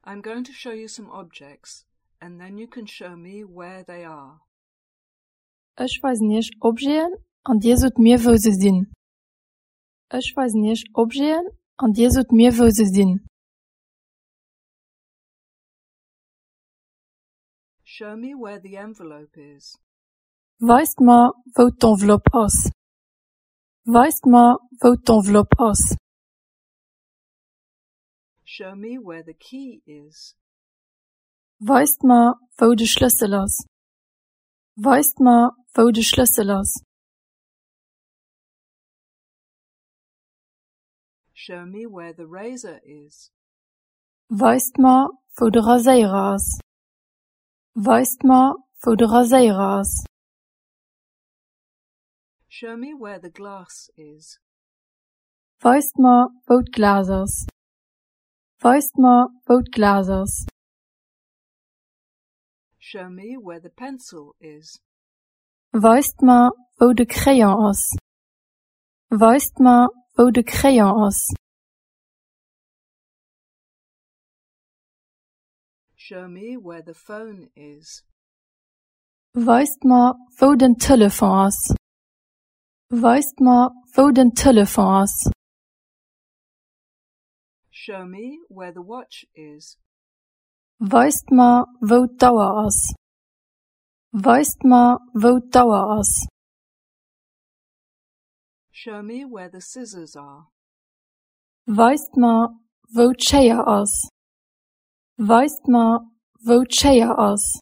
I'm going to show you some objects, and then you can show me where they are. Ich weiß nicht Objekten, und ihr sollt mir wo sie sind. Ich weiß nicht Objekten, und ihr sollt mir wo sie sind. Show me where the envelope is. Weist ma wo d'enveloppe is. Weist ma wo d'enveloppe is. Show me where the key is. Weist ma wo de Schlüssel is. Weist ma wo de Schlüssel is. Show me where the razor is. Weist ma wo de Rasierer is. Weist ma wo de Rasierer is. Show me where the glass is. Weist ma wo d'Glas is. Weist ma wo d'Glas is. Show me where the pencil is. Weist ma wo de Crayon is. Weist ma wo de Crayon is. Show me where the phone is. Weist ma wo den Telefon is. Weist ma wo den Telefon is. Show me where the watch is. Weist ma wo d'Uhr is. Weist ma wo d'Uhr is. Show me where the scissors are. Weist ma wo d'Schere is. Weist ma wo d'Schere is.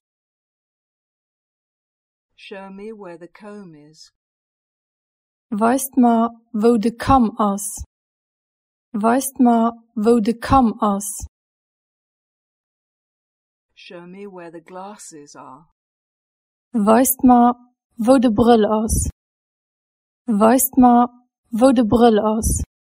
Show me where the comb is. Weist ma wo de Kamm is. Weist ma wo de Kamm is. Show me where the glasses are. Weist ma wo de Brill is. Weist ma wo de Brill is.